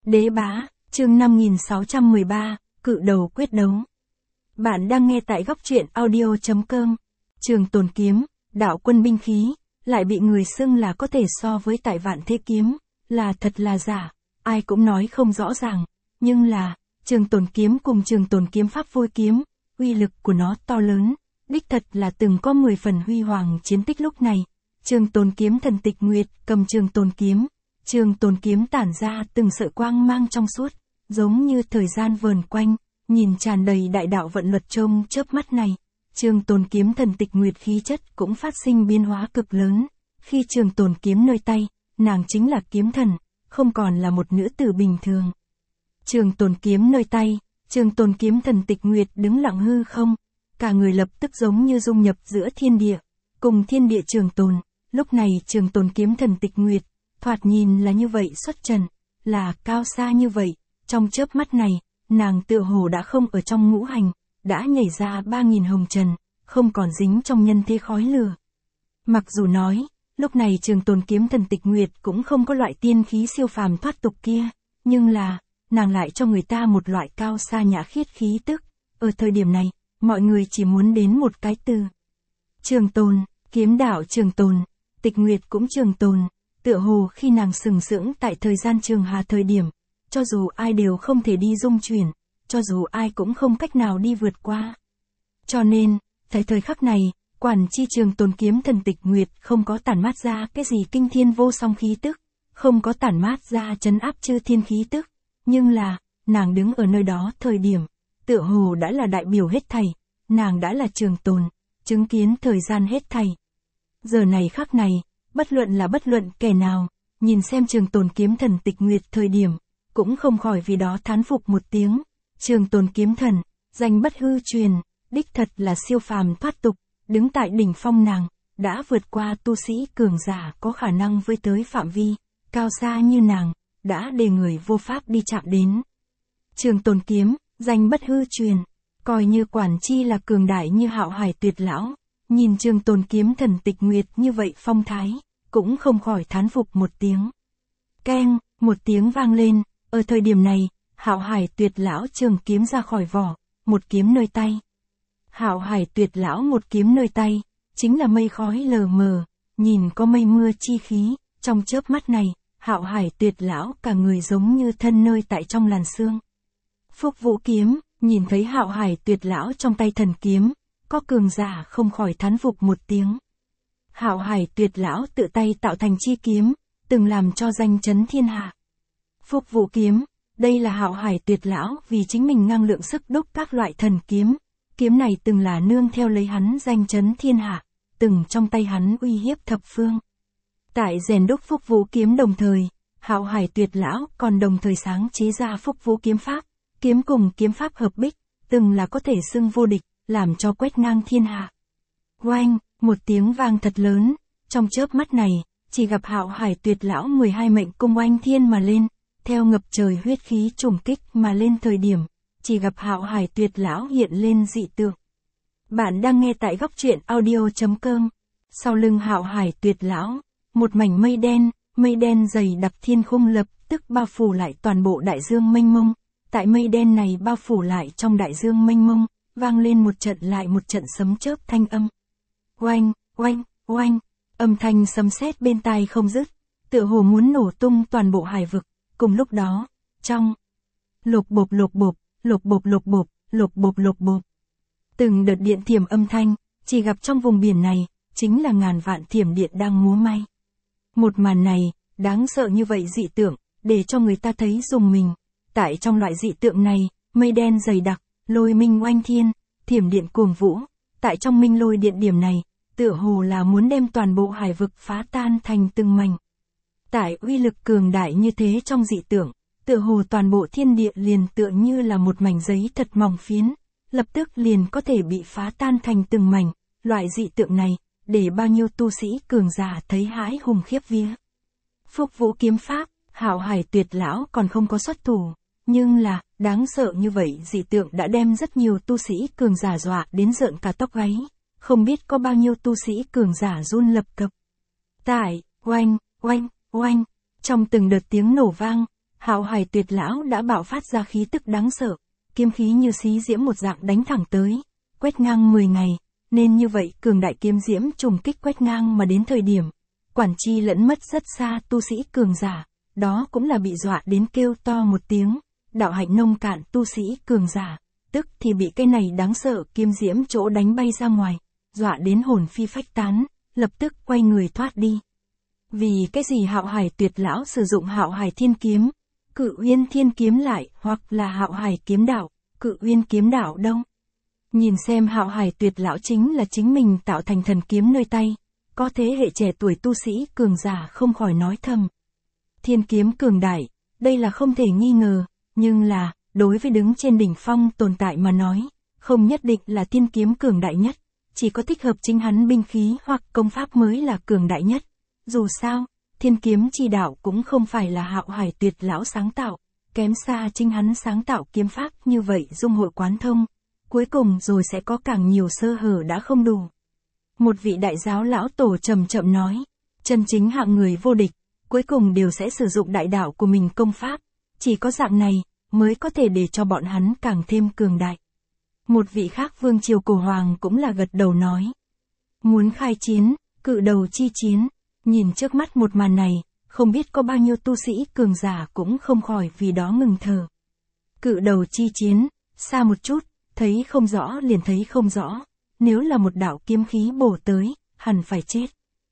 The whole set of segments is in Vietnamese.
Đế bá, chương 5613, cự đầu quyết đấu. Bạn đang nghe tại góc truyện audio.com. Trường Tồn Kiếm, đạo quân binh khí, lại bị người xưng là có thể so với tại Vạn Thế Kiếm, là thật là giả, ai cũng nói không rõ ràng, nhưng là, Trường Tồn Kiếm cùng Trường Tồn Kiếm Pháp Vôi Kiếm, uy lực của nó to lớn, đích thật là từng có 10 phần huy hoàng chiến tích lúc này. Trường Tồn Kiếm thần Tịch Nguyệt cầm Trường Tồn Kiếm tản ra từng sợi quang mang trong suốt, giống như thời gian vờn quanh, nhìn tràn đầy đại đạo vận luật trong chớp mắt này. Trường Tồn Kiếm thần Tịch Nguyệt khí chất cũng phát sinh biến hóa cực lớn, khi Trường Tồn Kiếm nơi tay, nàng chính là kiếm thần, không còn là một nữ tử bình thường. Trường Tồn Kiếm nơi tay, Trường Tồn Kiếm thần Tịch Nguyệt đứng lặng hư không, cả người lập tức giống như dung nhập giữa thiên địa, cùng thiên địa trường tồn. Lúc này Trường Tồn Kiếm thần Tịch Nguyệt, thoạt nhìn là như vậy xuất trần, là cao xa như vậy, trong chớp mắt này, nàng tựa hồ đã không ở trong ngũ hành, đã nhảy ra 3000 hồng trần, không còn dính trong nhân thế khói lửa. Mặc dù nói, lúc này Trường Tồn Kiếm thần Tịch Nguyệt cũng không có loại tiên khí siêu phàm thoát tục kia, nhưng là, nàng lại cho người ta một loại cao xa nhã khiết khí tức. Ở thời điểm này, mọi người chỉ muốn đến một cái từ. Trường tồn, kiếm đạo trường tồn, Tịch Nguyệt cũng trường tồn, tựa hồ khi nàng sừng sững tại thời gian trường hà thời điểm, cho dù ai đều không thể đi dung chuyển, cho dù ai cũng không cách nào đi vượt qua. Cho nên, tại thời khắc này, quản chi Trường Tồn Kiếm thần Tịch Nguyệt không có tản mát ra cái gì kinh thiên vô song khí tức, không có tản mát ra trấn áp chư thiên khí tức, nhưng là, nàng đứng ở nơi đó thời điểm, tựa hồ đã là đại biểu hết thảy, nàng đã là trường tồn, chứng kiến thời gian hết thảy. Giờ này khắc này, bất luận kẻ nào, nhìn xem Trường Tồn Kiếm thần Tịch Nguyệt thời điểm, cũng không khỏi vì đó thán phục một tiếng. Trường Tồn Kiếm thần, danh bất hư truyền, đích thật là siêu phàm thoát tục, đứng tại đỉnh phong nàng, đã vượt qua tu sĩ cường giả có khả năng với tới phạm vi, cao xa như nàng, đã để người vô pháp đi chạm đến. Trường Tồn Kiếm, danh bất hư truyền, coi như quản chi là cường đại như Hạo Hải Tuyệt lão, nhìn Trường Tồn Kiếm thần Tịch Nguyệt như vậy phong thái, cũng không khỏi thán phục một tiếng. Keng, một tiếng vang lên, ở thời điểm này, Hạo Hải Tuyệt lão trường kiếm ra khỏi vỏ, một kiếm nơi tay. Hạo Hải Tuyệt lão một kiếm nơi tay, chính là mây khói lờ mờ, nhìn có mây mưa chi khí, trong chớp mắt này, Hạo Hải Tuyệt lão cả người giống như thân nơi tại trong làn sương. Phúc Vũ kiếm, nhìn thấy Hạo Hải Tuyệt lão trong tay thần kiếm, có cường giả không khỏi thán phục một tiếng. Hạo Hải Tuyệt lão tự tay tạo thành chi kiếm, từng làm cho danh chấn thiên hạ. Phúc Vũ kiếm, đây là Hạo Hải Tuyệt lão vì chính mình năng lượng sức đúc các loại thần kiếm, kiếm này từng là nương theo lấy hắn danh chấn thiên hạ, từng trong tay hắn uy hiếp thập phương. Tại rèn đúc Phúc Vũ kiếm đồng thời, Hạo Hải Tuyệt lão còn đồng thời sáng chế ra Phúc Vũ kiếm pháp, kiếm cùng kiếm pháp hợp bích, từng là có thể xưng vô địch, làm cho quét ngang thiên hạ. Oanh, một tiếng vang thật lớn, trong chớp mắt này, chỉ gặp Hạo Hải Tuyệt lão 12 mệnh cung oanh thiên mà lên, theo ngập trời huyết khí trùng kích mà lên thời điểm, chỉ gặp Hạo Hải Tuyệt lão hiện lên dị tượng. Bạn đang nghe tại góc truyện audio.com. Sau lưng Hạo Hải Tuyệt lão, một mảnh mây đen dày đặc thiên khung lập tức bao phủ lại toàn bộ đại dương mênh mông. Tại mây đen này bao phủ lại trong đại dương mênh mông, vang lên một trận lại một trận sấm chớp thanh âm. Oanh, oanh, oanh, âm thanh sấm sét bên tai không dứt, tựa hồ muốn nổ tung toàn bộ hải vực. Cùng lúc đó, trong lộc bộp, từng đợt điện thiểm âm thanh, chỉ gặp trong vùng biển này, chính là ngàn vạn thiểm điện đang múa may. Một màn này, đáng sợ như vậy dị tượng, để cho người ta thấy rùng mình. Tại trong loại dị tượng này, mây đen dày đặc, lôi minh oanh thiên, thiểm điện cuồng vũ, tại trong minh lôi điện điểm này, tựa hồ là muốn đem toàn bộ hải vực phá tan thành từng mảnh. Tại uy lực cường đại như thế trong dị tượng, tựa hồ toàn bộ thiên địa liền tựa như là một mảnh giấy thật mỏng phiến, lập tức liền có thể bị phá tan thành từng mảnh. Loại dị tượng này, để bao nhiêu tu sĩ cường giả thấy hãi hùng khiếp vía. Phúc Vũ kiếm pháp, Hạo Hải Tuyệt lão còn không có xuất thủ, nhưng là, đáng sợ như vậy dị tượng đã đem rất nhiều tu sĩ cường giả dọa đến rợn cả tóc gáy, không biết có bao nhiêu tu sĩ cường giả run lập cập. Tại, oanh, oanh, oanh, trong từng đợt tiếng nổ vang, Hạo Hải Tuyệt lão đã bạo phát ra khí tức đáng sợ, kiếm khí như xí diễm một dạng đánh thẳng tới, quét ngang 10 ngày, nên như vậy cường đại kiếm diễm trùng kích quét ngang mà đến thời điểm, Quản Chi lẫn mất rất xa tu sĩ cường giả, đó cũng là bị dọa đến kêu to một tiếng, đạo hạnh nông cạn tu sĩ cường giả, tức thì bị cái này đáng sợ kiếm diễm chỗ đánh bay ra ngoài, dọa đến hồn phi phách tán, lập tức quay người thoát đi. Vì cái gì Hạo Hải Tuyệt lão sử dụng Hạo Hải Thiên Kiếm, Cự Uyên Thiên Kiếm lại, hoặc là Hạo Hải Kiếm Đạo, Cự Uyên Kiếm Đạo đâu? Nhìn xem Hạo Hải Tuyệt lão chính là chính mình tạo thành thần kiếm nơi tay, có thế hệ trẻ tuổi tu sĩ cường giả không khỏi nói thầm. Thiên kiếm cường đại, đây là không thể nghi ngờ, nhưng là, đối với đứng trên đỉnh phong tồn tại mà nói, không nhất định là thiên kiếm cường đại nhất, chỉ có thích hợp chính hắn binh khí hoặc công pháp mới là cường đại nhất. Dù sao, thiên kiếm chi đạo cũng không phải là Hạo Hải Tuyệt lão sáng tạo, kém xa chính hắn sáng tạo kiếm pháp như vậy dung hội quán thông, cuối cùng rồi sẽ có càng nhiều sơ hở đã không đủ. Một vị đại giáo lão tổ chậm chậm nói, chân chính hạng người vô địch, cuối cùng đều sẽ sử dụng đại đạo của mình công pháp, chỉ có dạng này, mới có thể để cho bọn hắn càng thêm cường đại. Một vị khác vương triều cổ hoàng cũng là gật đầu nói. Muốn khai chiến, cự đầu chi chiến, nhìn trước mắt một màn này, không biết có bao nhiêu tu sĩ cường giả cũng không khỏi vì đó ngừng thở. Cự đầu chi chiến, xa một chút, thấy không rõ liền thấy không rõ, nếu là một đạo kiếm khí bổ tới, hẳn phải chết.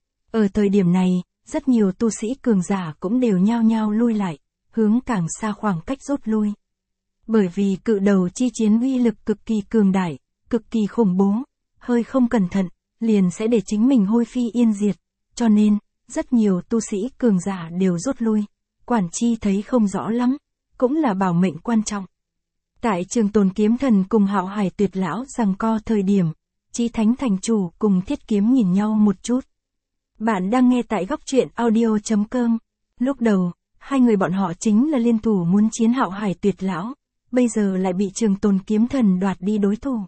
Ở thời điểm này, rất nhiều tu sĩ cường giả cũng đều nhao nhao lui lại, hướng càng xa khoảng cách rút lui. Bởi vì cự đầu chi chiến uy lực cực kỳ cường đại, cực kỳ khủng bố, hơi không cẩn thận, liền sẽ để chính mình hôi phi yên diệt, cho nên, rất nhiều tu sĩ cường giả đều rút lui, Quản Chi thấy không rõ lắm, cũng là bảo mệnh quan trọng. Tại Trường Tồn Kiếm Thần cùng Hạo Hải Tuyệt lão giằng co thời điểm, Chí Thánh Thành Chủ cùng Thiết Kiếm nhìn nhau một chút. Bạn đang nghe tại góc truyện audio.com. Lúc đầu, hai người bọn họ chính là liên thủ muốn chiến Hạo Hải Tuyệt lão, bây giờ lại bị Trường Tồn Kiếm Thần đoạt đi đối thủ.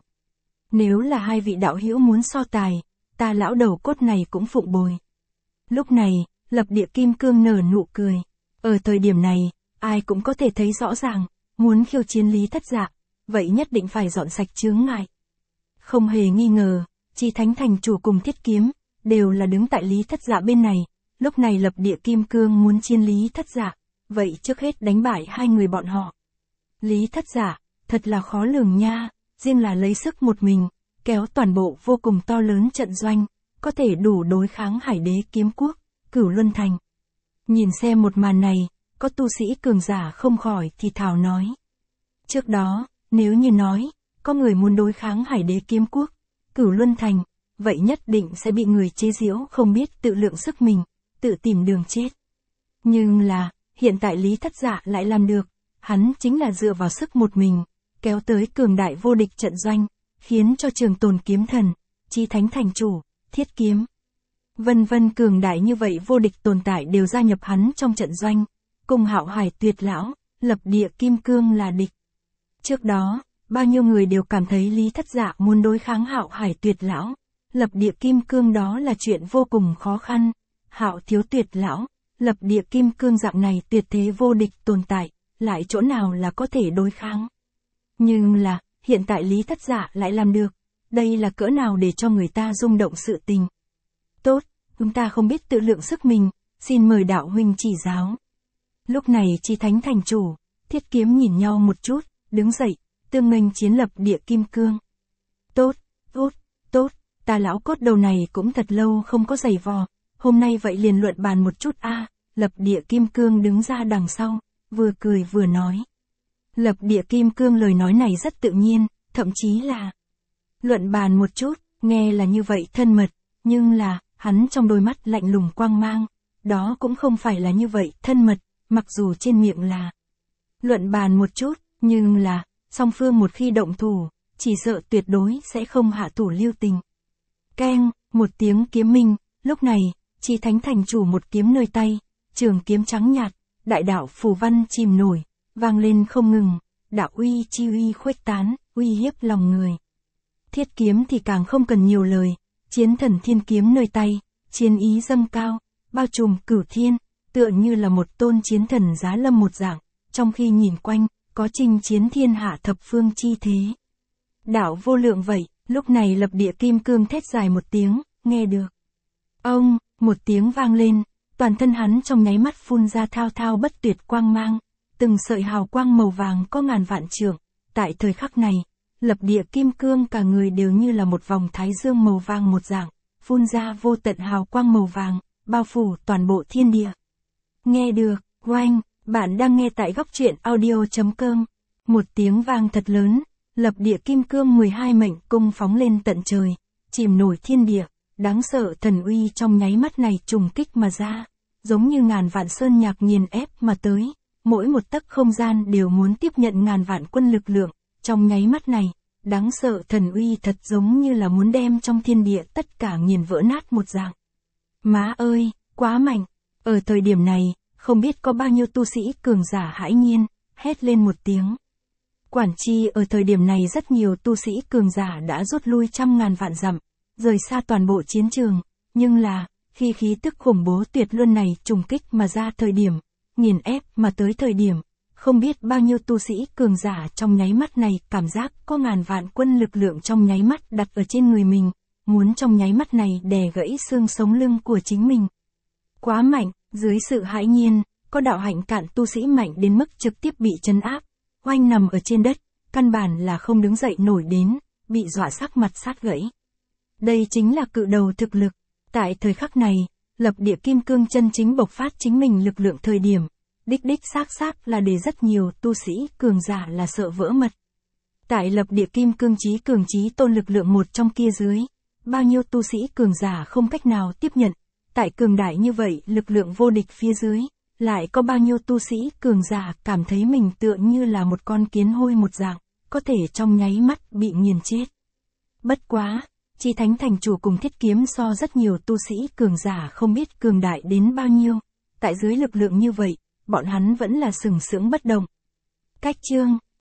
Nếu là hai vị đạo hữu muốn so tài, ta lão đầu cốt này cũng phụng bồi. Lúc này, Lập Địa Kim Cương nở nụ cười. Ở thời điểm này, ai cũng có thể thấy rõ ràng, muốn khiêu chiến Lý Thất Dạ, vậy nhất định phải dọn sạch chướng ngại. Không hề nghi ngờ, Chí Thánh Thành Chủ cùng Thiết Kiếm, đều là đứng tại Lý Thất Dạ bên này, lúc này Lập Địa Kim Cương muốn chiến Lý Thất Dạ, vậy trước hết đánh bại hai người bọn họ. Lý Thất Dạ, thật là khó lường nha, riêng là lấy sức một mình, kéo toàn bộ vô cùng to lớn trận doanh, có thể đủ đối kháng Hải Đế Kiếm Quốc, Cửu Luân Thành. Nhìn xem một màn này, có tu sĩ cường giả không khỏi thì thào nói. Trước đó, nếu như nói, có người muốn đối kháng Hải Đế Kiếm Quốc, Cửu Luân Thành, vậy nhất định sẽ bị người chế giễu không biết tự lượng sức mình, tự tìm đường chết. Nhưng là, hiện tại Lý Thất Dạ lại làm được, hắn chính là dựa vào sức một mình, kéo tới cường đại vô địch trận doanh, khiến cho Trường Tồn Kiếm Thần, Chí Thánh Thành Chủ, Thiết Kiếm, vân vân cường đại như vậy vô địch tồn tại đều gia nhập hắn trong trận doanh, cùng Hạo Hải Tuyệt lão, Lập Địa Kim Cương là địch. Trước đó, bao nhiêu người đều cảm thấy Lý Thất Dạ muốn đối kháng Hạo Hải Tuyệt lão, Lập Địa Kim Cương đó là chuyện vô cùng khó khăn. Hạo thiếu Tuyệt lão, Lập Địa Kim Cương dạng này tuyệt thế vô địch tồn tại, lại chỗ nào là có thể đối kháng. Nhưng là, hiện tại Lý Thất Dạ lại làm được, đây là cỡ nào để cho người ta rung động sự tình. Tốt, chúng ta không biết tự lượng sức mình, xin mời đạo huynh chỉ giáo. Lúc này Chí Thánh Thành Chủ, Thiết Kiếm nhìn nhau một chút, đứng dậy, tương nghênh chiến Lập Địa Kim Cương. Tốt, tốt, tốt, ta lão cốt đầu này cũng thật lâu không có giày vò, hôm nay vậy liền luận bàn một chút a. Lập Địa Kim Cương đứng ra đằng sau, vừa cười vừa nói. Lập Địa Kim Cương lời nói này rất tự nhiên, thậm chí là luận bàn một chút, nghe là như vậy thân mật, nhưng là, hắn trong đôi mắt lạnh lùng quang mang, đó cũng không phải là như vậy thân mật, mặc dù trên miệng là luận bàn một chút, nhưng là, song phương một khi động thủ, chỉ sợ tuyệt đối sẽ không hạ thủ lưu tình. Keng, một tiếng kiếm minh, lúc này, Chí Thánh Thành Chủ một kiếm nơi tay, trường kiếm trắng nhạt, đại đạo phù văn chìm nổi, vang lên không ngừng, đạo uy chi uy khuếch tán, uy hiếp lòng người. Thiết Kiếm thì càng không cần nhiều lời, Chiến Thần Thiên Kiếm nơi tay, chiến ý dâng cao, bao trùm cửu thiên, tựa như là một tôn chiến thần giá lâm một dạng, trong khi nhìn quanh, có chinh chiến thiên hạ thập phương chi thế. Đạo vô lượng vậy, lúc này lập địa kim cương thét dài một tiếng, nghe được. Ông, một tiếng vang lên, toàn thân hắn trong nháy mắt phun ra thao thao bất tuyệt quang mang, từng sợi hào quang màu vàng có ngàn vạn trượng. Tại thời khắc này, lập địa kim cương cả người đều như là một vòng thái dương màu vàng một dạng, phun ra vô tận hào quang màu vàng, bao phủ toàn bộ thiên địa. Nghe được, oanh, bạn đang nghe tại góc truyện audio.com. Một tiếng vang thật lớn, lập địa kim cương 12 mệnh cung phóng lên tận trời, chìm nổi thiên địa, đáng sợ thần uy trong nháy mắt này trùng kích mà ra, giống như ngàn vạn sơn nhạc nghiền ép mà tới, mỗi một tấc không gian đều muốn tiếp nhận ngàn vạn quân lực lượng, trong nháy mắt này, đáng sợ thần uy thật giống như là muốn đem trong thiên địa tất cả nghiền vỡ nát một dạng. Má ơi, quá mạnh, ở thời điểm này, không biết có bao nhiêu tu sĩ cường giả hãi nhiên, hét lên một tiếng. Quản chi ở thời điểm này rất nhiều tu sĩ cường giả đã rút lui trăm ngàn vạn dặm, rời xa toàn bộ chiến trường, nhưng là, khi khí tức khủng bố tuyệt luân này trùng kích mà ra thời điểm, nghiền ép mà tới thời điểm, không biết bao nhiêu tu sĩ cường giả trong nháy mắt này cảm giác có ngàn vạn quân lực lượng trong nháy mắt đặt ở trên người mình, muốn trong nháy mắt này đè gãy xương sống lưng của chính mình. Quá mạnh, dưới sự hãi nhiên, có đạo hạnh cạn tu sĩ mạnh đến mức trực tiếp bị trấn áp, oanh nằm ở trên đất, căn bản là không đứng dậy nổi đến, bị dọa sắc mặt sát gãy. Đây chính là cự đầu thực lực, tại thời khắc này, lập địa kim cương chân chính bộc phát chính mình lực lượng thời điểm, đích xác là để rất nhiều tu sĩ cường giả là sợ vỡ mật. Tại lập địa kim cương cường chí tôn lực lượng một trong kia dưới, bao nhiêu tu sĩ cường giả không cách nào tiếp nhận, tại cường đại như vậy lực lượng vô địch phía dưới, lại có bao nhiêu tu sĩ cường giả cảm thấy mình tựa như là một con kiến hôi một dạng, có thể trong nháy mắt bị nghiền chết. Bất quá, Chí Thánh Thành Chủ cùng Thiết Kiếm so rất nhiều tu sĩ cường giả không biết cường đại đến bao nhiêu, tại dưới lực lượng như vậy, bọn hắn vẫn là sừng sững bất động. Cách chương